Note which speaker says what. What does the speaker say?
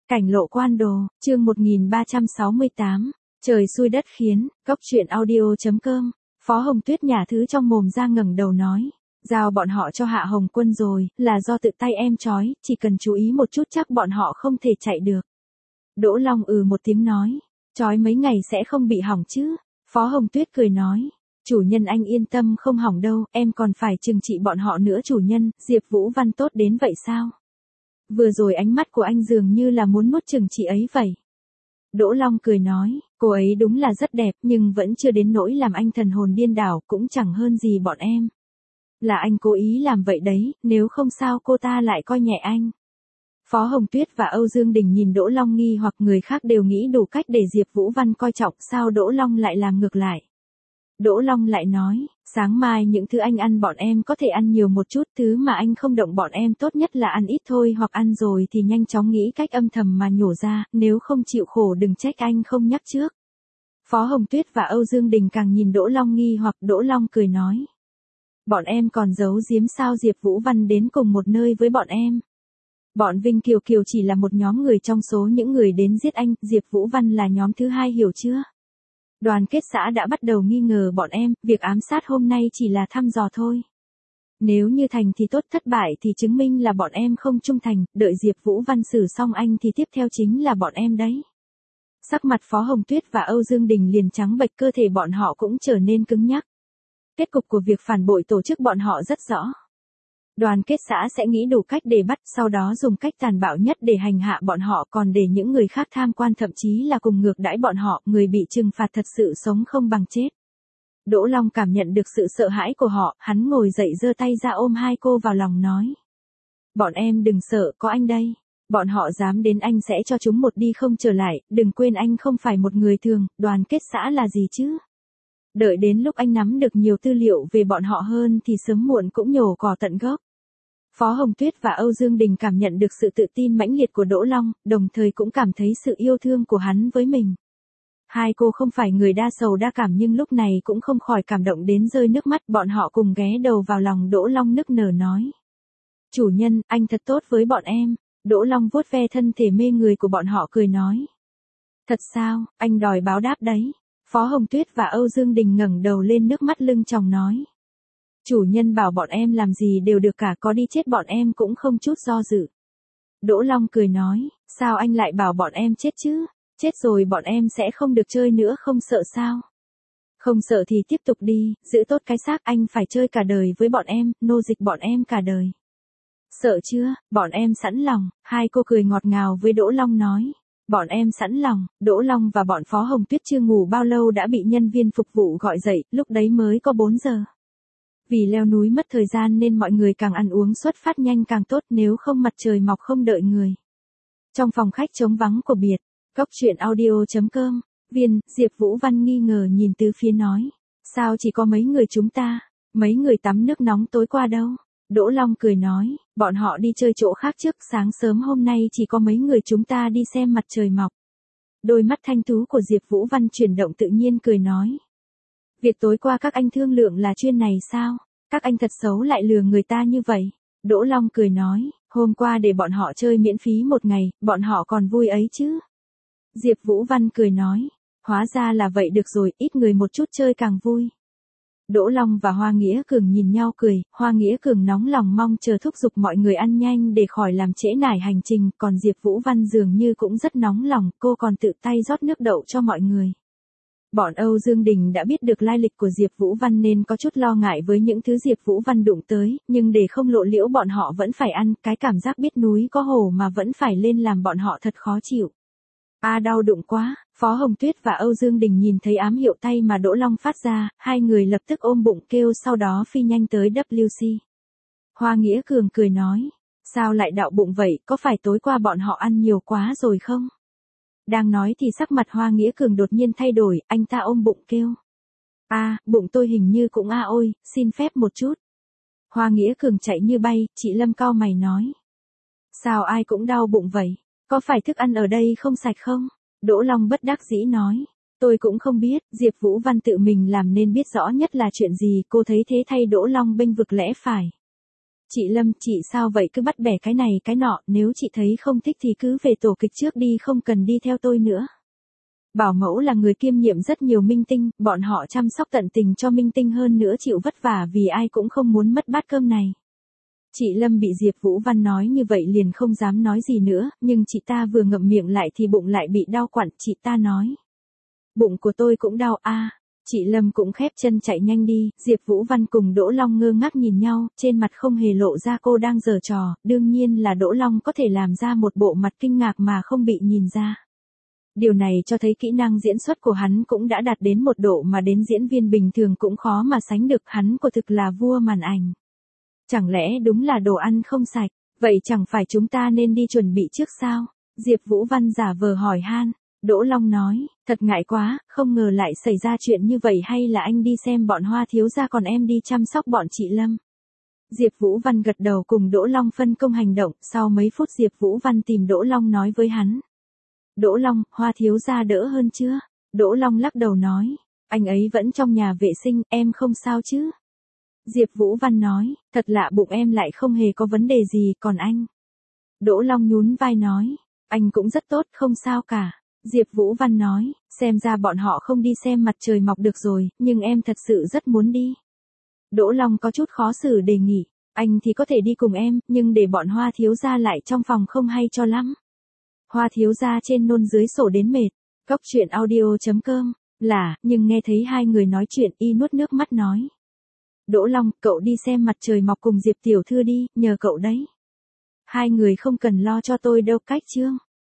Speaker 1: Cảnh lộ quan đồ, chương 1368, trời xui đất khiến, góc truyện audio.com, Phó Hồng Tuyết nhả thứ trong mồm ra ngẩng đầu nói, giao bọn họ cho Hạ Hồng Quân rồi, là do tự tay em trói, chỉ cần chú ý một chút chắc bọn họ không thể chạy được. Đỗ Long một tiếng nói, trói mấy ngày sẽ không bị hỏng chứ, Phó Hồng Tuyết cười nói. Chủ nhân anh yên tâm không hỏng đâu, em còn phải trừng trị bọn họ nữa chủ nhân, Diệp Vũ Văn tốt đến vậy sao? Vừa rồi ánh mắt của anh dường như là muốn nuốt chửng chị ấy vậy. Đỗ Long cười nói, cô ấy đúng là rất đẹp nhưng vẫn chưa đến nỗi làm anh thần hồn điên đảo, cũng chẳng hơn gì bọn em. Là anh cố ý làm vậy đấy, nếu không sao cô ta lại coi nhẹ anh. Phó Hồng Tuyết và Âu Dương Đình nhìn Đỗ Long nghi hoặc người khác đều nghĩ đủ cách để Diệp Vũ Văn coi trọng, sao Đỗ Long lại làm ngược lại. Đỗ Long lại nói, sáng mai những thứ anh ăn bọn em có thể ăn nhiều một chút, thứ mà anh không động bọn em tốt nhất là ăn ít thôi, hoặc ăn rồi thì nhanh chóng nghĩ cách âm thầm mà nhổ ra, nếu không chịu khổ đừng trách anh không nhắc trước. Phó Hồng Tuyết và Âu Dương Đình càng nhìn Đỗ Long nghi hoặc, Đỗ Long cười nói. Bọn em còn giấu giếm sao Diệp Vũ Văn đến cùng một nơi với bọn em. Bọn Vinh Kiều Kiều chỉ là một nhóm người trong số những người đến giết anh, Diệp Vũ Văn là nhóm thứ hai hiểu chưa? Đoàn kết xã đã bắt đầu nghi ngờ bọn em, việc ám sát hôm nay chỉ là thăm dò thôi. Nếu như thành thì tốt, thất bại thì chứng minh là bọn em không trung thành, đợi Diệp Vũ Văn xử xong anh thì tiếp theo chính là bọn em đấy. Sắc mặt Phó Hồng Tuyết và Âu Dương Đình liền trắng bệch, cơ thể bọn họ cũng trở nên cứng nhắc. Kết cục của việc phản bội tổ chức bọn họ rất rõ. Đoàn kết xã sẽ nghĩ đủ cách để bắt, sau đó dùng cách tàn bạo nhất để hành hạ bọn họ, còn để những người khác tham quan thậm chí là cùng ngược đãi bọn họ, người bị trừng phạt thật sự sống không bằng chết. Đỗ Long cảm nhận được sự sợ hãi của họ, hắn ngồi dậy giơ tay ra ôm hai cô vào lòng nói. Bọn em đừng sợ, có anh đây. Bọn họ dám đến anh sẽ cho chúng một đi không trở lại, đừng quên anh không phải một người thường, đoàn kết xã là gì chứ? Đợi đến lúc anh nắm được nhiều tư liệu về bọn họ hơn thì sớm muộn cũng nhổ cỏ tận gốc. Phó Hồng Tuyết và Âu Dương Đình cảm nhận được sự tự tin mãnh liệt của Đỗ Long, đồng thời cũng cảm thấy sự yêu thương của hắn với mình. Hai cô không phải người đa sầu đa cảm nhưng lúc này cũng không khỏi cảm động đến rơi nước mắt, bọn họ cùng ghé đầu vào lòng Đỗ Long nức nở nói. Chủ nhân, anh thật tốt với bọn em. Đỗ Long vuốt ve thân thể mê người của bọn họ cười nói. Thật sao, anh đòi báo đáp đấy. Phó Hồng Tuyết và Âu Dương Đình ngẩng đầu lên, nước mắt lưng tròng nói. Chủ nhân bảo bọn em làm gì đều được cả, có đi chết bọn em cũng không chút do dự. Đỗ Long cười nói, sao anh lại bảo bọn em chết chứ? Chết rồi bọn em sẽ không được chơi nữa, không sợ sao? Không sợ thì tiếp tục đi, giữ tốt cái xác, anh phải chơi cả đời với bọn em, nô dịch bọn em cả đời. Sợ chưa, bọn em sẵn lòng, hai cô cười ngọt ngào với Đỗ Long nói. Bọn em sẵn lòng. Đỗ Long và bọn Phó Hồng Tuyết chưa ngủ bao lâu đã bị nhân viên phục vụ gọi dậy, lúc đấy mới có 4 giờ. Vì leo núi mất thời gian nên mọi người càng ăn uống xuất phát nhanh càng tốt, nếu không mặt trời mọc không đợi người. Trong phòng khách trống vắng của biệt, góc truyện audio.com, Diệp Vũ Văn nghi ngờ nhìn từ phía nói. Sao chỉ có mấy người chúng ta? Mấy người tắm nước nóng tối qua đâu? Đỗ Long cười nói, bọn họ đi chơi chỗ khác trước, sáng sớm hôm nay chỉ có mấy người chúng ta đi xem mặt trời mọc. Đôi mắt thanh tú của Diệp Vũ Văn chuyển động tự nhiên cười nói. Việc tối qua các anh thương lượng là chuyên này sao? Các anh thật xấu lại lừa người ta như vậy. Đỗ Long cười nói, hôm qua để bọn họ chơi miễn phí một ngày, bọn họ còn vui ấy chứ. Diệp Vũ Văn cười nói, hóa ra là vậy, được rồi, ít người một chút chơi càng vui. Đỗ Long và Hoa Nghĩa Cường nhìn nhau cười, Hoa Nghĩa Cường nóng lòng mong chờ thúc giục mọi người ăn nhanh để khỏi làm trễ nải hành trình, còn Diệp Vũ Văn dường như cũng rất nóng lòng, cô còn tự tay rót nước đậu cho mọi người. Bọn Âu Dương Đình đã biết được lai lịch của Diệp Vũ Văn nên có chút lo ngại với những thứ Diệp Vũ Văn đụng tới, nhưng để không lộ liễu bọn họ vẫn phải ăn, cái cảm giác biết núi có hổ mà vẫn phải lên làm bọn họ thật khó chịu. Đau bụng quá, Phó Hồng Tuyết và Âu Dương Đình nhìn thấy ám hiệu tay mà Đỗ Long phát ra, hai người lập tức ôm bụng kêu, sau đó phi nhanh tới WC. Hoa Nghĩa Cường cười nói, sao lại đau bụng vậy, có phải tối qua bọn họ ăn nhiều quá rồi không? Đang nói thì sắc mặt Hoa Nghĩa Cường đột nhiên thay đổi, anh ta ôm bụng kêu. Bụng tôi hình như cũng ôi, xin phép một chút. Hoa Nghĩa Cường chạy như bay, chị Lâm cau mày nói. Sao ai cũng đau bụng vậy? Có phải thức ăn ở đây không sạch không? Đỗ Long bất đắc dĩ nói. Tôi cũng không biết, Diệp Vũ Văn tự mình làm nên biết rõ nhất là chuyện gì, cô thấy thế thay Đỗ Long bênh vực lẽ phải. Chị Lâm, chị sao vậy cứ bắt bẻ cái này cái nọ, nếu chị thấy không thích thì cứ về tổ kịch trước đi, không cần đi theo tôi nữa. Bảo mẫu là người kiêm nhiệm rất nhiều minh tinh, bọn họ chăm sóc tận tình cho minh tinh hơn nữa, chịu vất vả vì ai cũng không muốn mất bát cơm này. Chị Lâm bị Diệp Vũ Văn nói như vậy liền không dám nói gì nữa, nhưng chị ta vừa ngậm miệng lại thì bụng lại bị đau quặn, chị ta nói. Bụng của tôi cũng đau a. Chị Lâm cũng khép chân chạy nhanh đi, Diệp Vũ Văn cùng Đỗ Long ngơ ngác nhìn nhau, trên mặt không hề lộ ra cô đang giở trò, đương nhiên là Đỗ Long có thể làm ra một bộ mặt kinh ngạc mà không bị nhìn ra. Điều này cho thấy kỹ năng diễn xuất của hắn cũng đã đạt đến một độ mà đến diễn viên bình thường cũng khó mà sánh được, hắn quả thực là vua màn ảnh. Chẳng lẽ đúng là đồ ăn không sạch, vậy chẳng phải chúng ta nên đi chuẩn bị trước sao? Diệp Vũ Văn giả vờ hỏi han. Đỗ Long nói, thật ngại quá, không ngờ lại xảy ra chuyện như vậy, hay là anh đi xem bọn Hoa thiếu gia còn em đi chăm sóc bọn chị Lâm. Diệp Vũ Văn gật đầu cùng Đỗ Long phân công hành động, sau mấy phút Diệp Vũ Văn tìm Đỗ Long nói với hắn. Đỗ Long, Hoa thiếu gia đỡ hơn chưa? Đỗ Long lắc đầu nói, anh ấy vẫn trong nhà vệ sinh, em không sao chứ? Diệp Vũ Văn nói, thật lạ, bụng em lại không hề có vấn đề gì, còn anh? Đỗ Long nhún vai nói, anh cũng rất tốt, không sao cả. Diệp Vũ Văn nói, xem ra bọn họ không đi xem mặt trời mọc được rồi, nhưng em thật sự rất muốn đi. Đỗ Long có chút khó xử đề nghị, anh thì có thể đi cùng em, nhưng để bọn Hoa thiếu gia lại trong phòng không hay cho lắm. Hoa thiếu gia trên nôn dưới sổ đến mệt. Cóc truyện audio.com, nhưng nghe thấy hai người nói chuyện y nuốt nước mắt nói. Đỗ Long, cậu đi xem mặt trời mọc cùng Diệp tiểu thư đi, nhờ cậu đấy. Hai người không cần lo cho tôi đâu, cách chương.